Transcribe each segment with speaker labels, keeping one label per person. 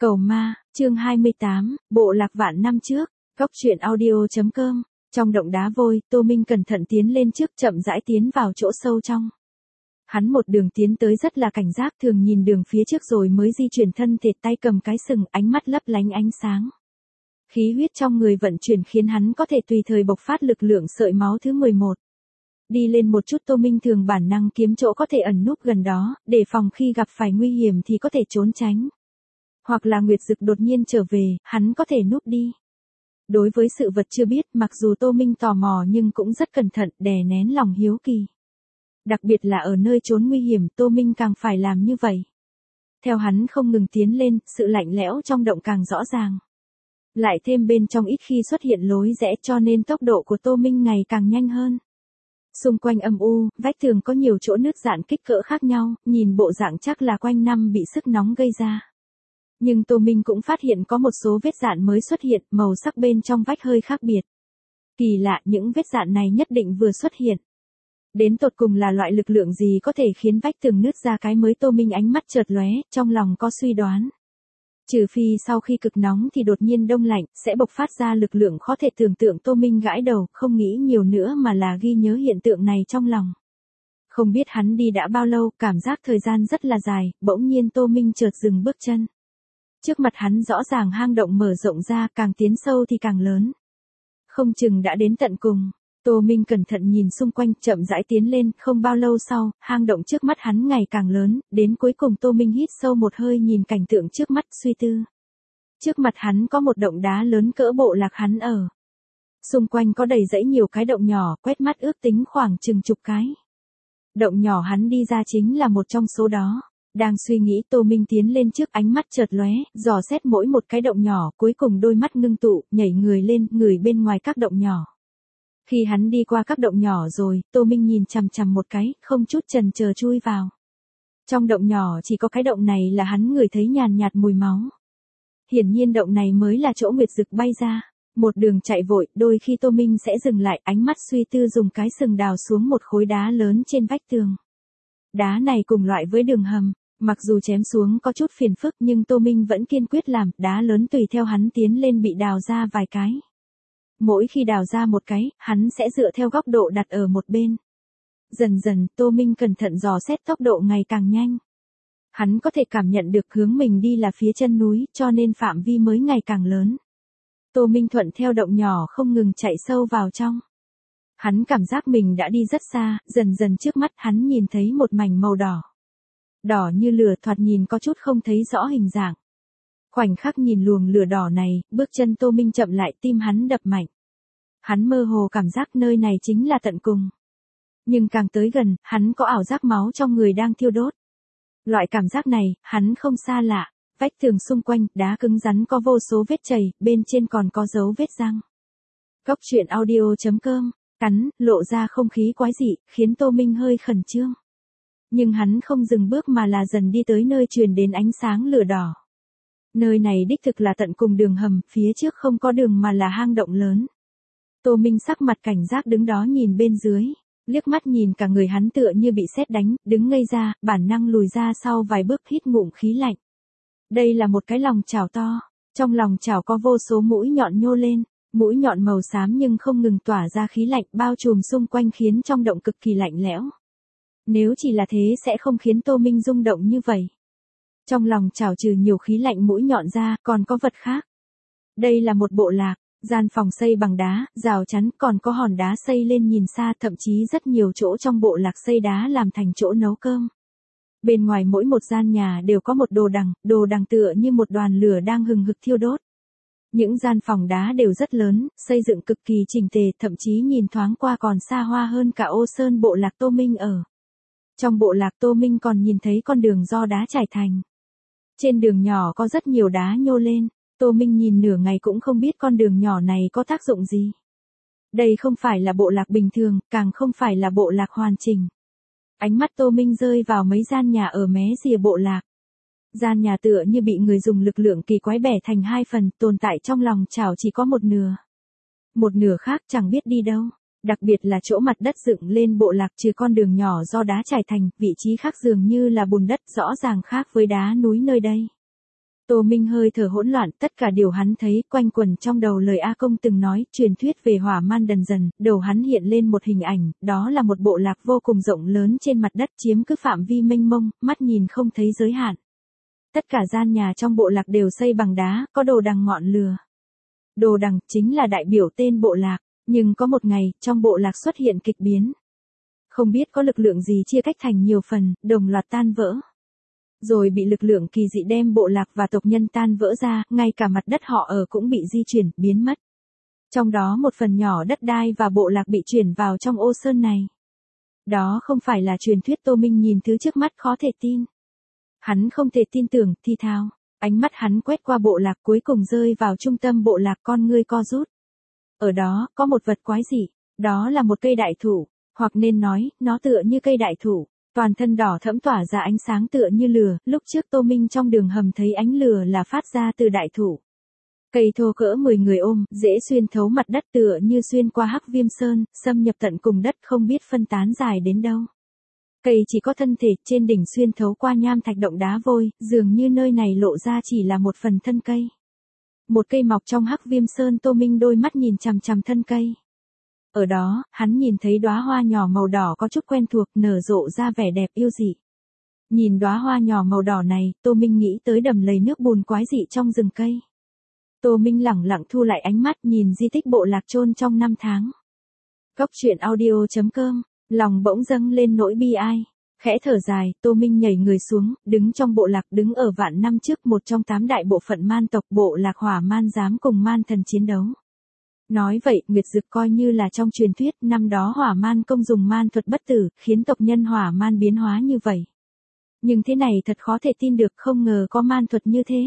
Speaker 1: Cầu ma, chương 28, bộ lạc vạn năm trước, Cốc truyện audio.com. Trong động đá vôi, Tô Minh cẩn thận tiến lên trước, chậm rãi tiến vào chỗ sâu trong. Hắn một đường tiến tới rất là cảnh giác, thường nhìn đường phía trước rồi mới di chuyển thân thể, tay cầm cái sừng, ánh mắt lấp lánh ánh sáng. Khí huyết trong người vận chuyển khiến hắn có thể tùy thời bộc phát lực lượng sợi máu thứ 11. Đi lên một chút, Tô Minh thường bản năng kiếm chỗ có thể ẩn núp gần đó, để phòng khi gặp phải nguy hiểm thì có thể trốn tránh. Hoặc là Nguyệt Dực đột nhiên trở về, hắn có thể núp đi. Đối với sự vật chưa biết, mặc dù Tô Minh tò mò nhưng cũng rất cẩn thận, đè nén lòng hiếu kỳ. Đặc biệt là ở nơi trốn nguy hiểm, Tô Minh càng phải làm như vậy. Theo hắn không ngừng tiến lên, sự lạnh lẽo trong động càng rõ ràng. Lại thêm bên trong ít khi xuất hiện lối rẽ, cho nên tốc độ của Tô Minh ngày càng nhanh hơn. Xung quanh âm u, vách tường có nhiều chỗ nứt dạn kích cỡ khác nhau, nhìn bộ dạng chắc là quanh năm bị sức nóng gây ra. Nhưng Tô Minh cũng phát hiện có một số vết dạn mới xuất hiện, màu sắc bên trong vách hơi khác biệt. Kỳ lạ, những vết dạn này nhất định vừa xuất hiện. Đến tột cùng là loại lực lượng gì có thể khiến vách tường nứt ra cái mới? Tô Minh ánh mắt chợt lóe, trong lòng có suy đoán. Trừ phi sau khi cực nóng thì đột nhiên đông lạnh, sẽ bộc phát ra lực lượng khó thể tưởng tượng. Tô Minh gãi đầu, không nghĩ nhiều nữa mà là ghi nhớ hiện tượng này trong lòng. Không biết hắn đi đã bao lâu, cảm giác thời gian rất là dài, bỗng nhiên Tô Minh chợt dừng bước chân. Trước mặt hắn rõ ràng hang động mở rộng ra, càng tiến sâu thì càng lớn. Không chừng đã đến tận cùng. Tô Minh cẩn thận nhìn xung quanh, chậm rãi tiến lên, không bao lâu sau, hang động trước mắt hắn ngày càng lớn, đến cuối cùng Tô Minh hít sâu một hơi nhìn cảnh tượng trước mắt, suy tư. Trước mặt hắn có một động đá lớn cỡ bộ lạc hắn ở. Xung quanh có đầy rẫy nhiều cái động nhỏ, quét mắt ước tính khoảng chừng chục cái. Động nhỏ hắn đi ra chính là một trong số đó. Đang suy nghĩ, Tô Minh tiến lên trước, ánh mắt chợt lóe, dò xét mỗi một cái động nhỏ, cuối cùng đôi mắt ngưng tụ, nhảy người lên, người bên ngoài các động nhỏ. Khi hắn đi qua các động nhỏ rồi, Tô Minh nhìn chằm chằm một cái, không chút chần chờ chui vào. Trong động nhỏ chỉ có cái động này là hắn ngửi thấy nhàn nhạt mùi máu. Hiển nhiên động này mới là chỗ Nguyệt Dực bay ra. Một đường chạy vội, đôi khi Tô Minh sẽ dừng lại, ánh mắt suy tư, dùng cái sừng đào xuống một khối đá lớn trên vách tường. Đá này cùng loại với đường hầm. Mặc dù chém xuống có chút phiền phức nhưng Tô Minh vẫn kiên quyết làm, đá lớn tùy theo hắn tiến lên bị đào ra vài cái. Mỗi khi đào ra một cái, hắn sẽ dựa theo góc độ đặt ở một bên. Dần dần, Tô Minh cẩn thận dò xét, tốc độ ngày càng nhanh. Hắn có thể cảm nhận được hướng mình đi là phía chân núi, cho nên phạm vi mới ngày càng lớn. Tô Minh thuận theo động nhỏ không ngừng chạy sâu vào trong. Hắn cảm giác mình đã đi rất xa, dần dần trước mắt hắn nhìn thấy một mảnh màu đỏ. Đỏ như lửa, thoạt nhìn có chút không thấy rõ hình dạng. Khoảnh khắc nhìn luồng lửa đỏ này, bước chân Tô Minh chậm lại, tim hắn đập mạnh. Hắn mơ hồ cảm giác nơi này chính là tận cùng. Nhưng càng tới gần, hắn có ảo giác máu trong người đang thiêu đốt. Loại cảm giác này, hắn không xa lạ. Vách tường xung quanh, đá cứng rắn có vô số vết chảy, bên trên còn có dấu vết răng. Cốc truyện audio.com, cắn, lộ ra không khí quái dị, khiến Tô Minh hơi khẩn trương. Nhưng hắn không dừng bước mà là dần đi tới nơi truyền đến ánh sáng lửa đỏ. Nơi này đích thực là tận cùng đường hầm, phía trước không có đường mà là hang động lớn. Tô Minh sắc mặt cảnh giác đứng đó nhìn bên dưới, liếc mắt nhìn cả người hắn tựa như bị sét đánh, đứng ngây ra, bản năng lùi ra sau vài bước, hít ngụm khí lạnh. Đây là một cái lòng chảo to, trong lòng chảo có vô số mũi nhọn nhô lên, mũi nhọn màu xám nhưng không ngừng tỏa ra khí lạnh bao trùm xung quanh khiến trong động cực kỳ lạnh lẽo. Nếu chỉ là thế sẽ không khiến Tô Minh rung động như vậy. Trong lòng chảo trừ nhiều khí lạnh mũi nhọn ra, còn có vật khác. Đây là một bộ lạc, gian phòng xây bằng đá, rào chắn, còn có hòn đá xây lên nhìn xa, thậm chí rất nhiều chỗ trong bộ lạc xây đá làm thành chỗ nấu cơm. Bên ngoài mỗi một gian nhà đều có một đồ đằng tựa như một đoàn lửa đang hừng hực thiêu đốt. Những gian phòng đá đều rất lớn, xây dựng cực kỳ chỉnh tề, thậm chí nhìn thoáng qua còn xa hoa hơn cả Ô Sơn bộ lạc Tô Minh ở. Trong bộ lạc Tô Minh còn nhìn thấy con đường do đá trải thành. Trên đường nhỏ có rất nhiều đá nhô lên, Tô Minh nhìn nửa ngày cũng không biết con đường nhỏ này có tác dụng gì. Đây không phải là bộ lạc bình thường, càng không phải là bộ lạc hoàn chỉnh. Ánh mắt Tô Minh rơi vào mấy gian nhà ở mé rìa bộ lạc. Gian nhà tựa như bị người dùng lực lượng kỳ quái bẻ thành hai phần, tồn tại trong lòng chảo chỉ có một nửa. Một nửa khác chẳng biết đi đâu. Đặc biệt là chỗ mặt đất dựng lên bộ lạc trừ con đường nhỏ do đá trải thành, vị trí khác dường như là bùn đất, rõ ràng khác với đá núi nơi đây. Tô Minh hơi thở hỗn loạn, tất cả điều hắn thấy quanh quẩn trong đầu lời A Công từng nói, truyền thuyết về hỏa man đần dần, đầu hắn hiện lên một hình ảnh, đó là một bộ lạc vô cùng rộng lớn trên mặt đất chiếm cứ phạm vi mênh mông, mắt nhìn không thấy giới hạn. Tất cả gian nhà trong bộ lạc đều xây bằng đá, có đồ đằng ngọn lửa. Đồ đằng chính là đại biểu tên bộ lạc, nhưng có một ngày, trong bộ lạc xuất hiện kịch biến. Không biết có lực lượng gì chia cách thành nhiều phần, đồng loạt tan vỡ. Rồi bị lực lượng kỳ dị đem bộ lạc và tộc nhân tan vỡ ra, ngay cả mặt đất họ ở cũng bị di chuyển, biến mất. Trong đó một phần nhỏ đất đai và bộ lạc bị chuyển vào trong ô sơn này. Đó không phải là truyền thuyết. Tô Minh nhìn thứ trước mắt khó thể tin. Hắn không thể tin tưởng, thi thao. Ánh mắt hắn quét qua bộ lạc cuối cùng rơi vào trung tâm bộ lạc, con ngươi co rút. Ở đó, có một vật quái dị. Đó là một cây đại thụ. Hoặc nên nói, nó tựa như cây đại thụ. Toàn thân đỏ thẫm tỏa ra ánh sáng tựa như lửa, lúc trước Tô Minh trong đường hầm thấy ánh lửa là phát ra từ đại thụ. Cây thô cỡ 10 người ôm, dễ xuyên thấu mặt đất tựa như xuyên qua Hắc Viêm Sơn, xâm nhập tận cùng đất không biết phân tán dài đến đâu. Cây chỉ có thân thể, trên đỉnh xuyên thấu qua nham thạch động đá vôi, dường như nơi này lộ ra chỉ là một phần thân cây. Một cây mọc trong Hắc Viêm Sơn. Tô Minh đôi mắt nhìn chằm chằm thân cây. Ở đó, hắn nhìn thấy đóa hoa nhỏ màu đỏ có chút quen thuộc, nở rộ ra vẻ đẹp yêu dị. Nhìn đóa hoa nhỏ màu đỏ này, Tô Minh nghĩ tới đầm lầy nước bùn quái dị trong rừng cây. Tô Minh lẳng lặng thu lại ánh mắt, nhìn di tích bộ lạc chôn trong 5 tháng. Cốc truyện audio.com, lòng bỗng dâng lên nỗi bi ai. Khẽ thở dài, Tô Minh nhảy người xuống, đứng trong bộ lạc, đứng ở vạn năm trước, một trong 8 đại bộ phận man tộc. Bộ lạc hỏa man dám cùng man thần chiến đấu. Nói vậy, Nguyệt Dực coi như là trong truyền thuyết, năm đó hỏa man công dùng man thuật bất tử, khiến tộc nhân hỏa man biến hóa như vậy. Nhưng thế này thật khó thể tin được, không ngờ có man thuật như thế.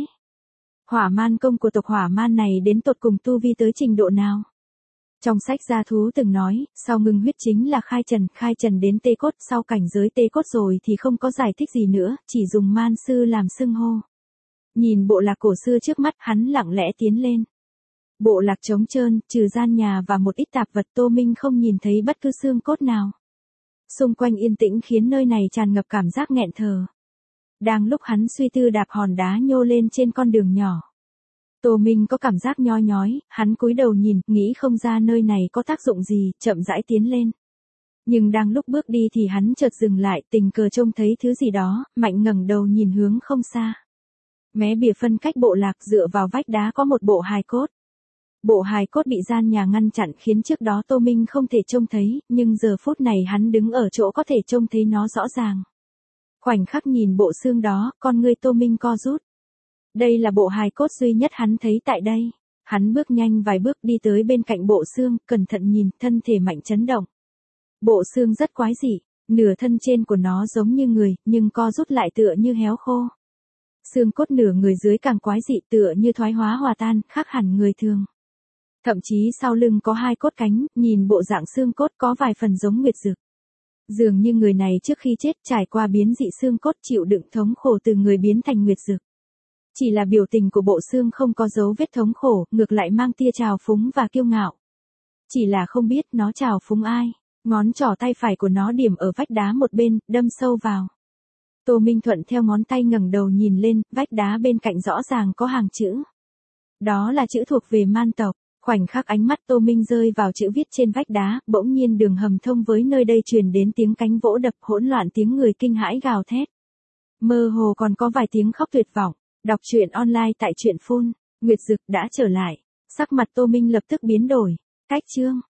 Speaker 1: Hỏa man công của tộc hỏa man này đến tột cùng tu vi tới trình độ nào? Trong sách Gia Thú từng nói, sau ngưng huyết chính là khai trần đến tê cốt, sau cảnh giới tê cốt rồi thì không có giải thích gì nữa, chỉ dùng man sư làm xưng hô. Nhìn bộ lạc cổ xưa trước mắt, hắn lặng lẽ tiến lên. Bộ lạc trống trơn, trừ gian nhà và một ít tạp vật. Tô Minh không nhìn thấy bất cứ xương cốt nào. Xung quanh yên tĩnh khiến nơi này tràn ngập cảm giác nghẹn thở. Đang lúc hắn suy tư, đạp hòn đá nhô lên trên con đường nhỏ. Tô Minh có cảm giác nhoi nhói, hắn cúi đầu nhìn, nghĩ không ra nơi này có tác dụng gì, chậm rãi tiến lên. Nhưng đang lúc bước đi thì hắn chợt dừng lại, tình cờ trông thấy thứ gì đó, mạnh ngẩng đầu nhìn hướng không xa. Mé bìa phân cách bộ lạc, dựa vào vách đá có một bộ hài cốt. Bộ hài cốt bị gian nhà ngăn chặn khiến trước đó Tô Minh không thể trông thấy, nhưng giờ phút này hắn đứng ở chỗ có thể trông thấy nó rõ ràng. Khoảnh khắc nhìn bộ xương đó, con ngươi Tô Minh co rút. Đây là bộ hài cốt duy nhất hắn thấy tại đây. Hắn bước nhanh vài bước đi tới bên cạnh bộ xương, cẩn thận nhìn, thân thể mạnh chấn động. Bộ xương rất quái dị, nửa thân trên của nó giống như người, nhưng co rút lại tựa như héo khô. Xương cốt nửa người dưới càng quái dị, tựa như thoái hóa hòa tan, khác hẳn người thường. Thậm chí sau lưng có 2 cốt cánh, nhìn bộ dạng xương cốt có vài phần giống Nguyệt Dực. Dường như người này trước khi chết trải qua biến dị xương cốt, chịu đựng thống khổ từ người biến thành Nguyệt Dực. Chỉ là biểu tình của bộ xương không có dấu vết thống khổ, ngược lại mang tia trào phúng và kiêu ngạo. Chỉ là không biết nó trào phúng ai. Ngón trỏ tay phải của nó điểm ở vách đá một bên, đâm sâu vào. Tô Minh thuận theo ngón tay ngẩng đầu nhìn lên, vách đá bên cạnh rõ ràng có hàng chữ. Đó là chữ thuộc về man tộc. Khoảnh khắc ánh mắt Tô Minh rơi vào chữ viết trên vách đá, bỗng nhiên đường hầm thông với nơi đây truyền đến tiếng cánh vỗ đập, hỗn loạn tiếng người kinh hãi gào thét. Mơ hồ còn có vài tiếng khóc tuyệt vọng. Đọc truyện online tại truyện phun. Nguyệt Dực đã trở lại. Sắc mặt Tô Minh lập tức biến đổi. Cách chương.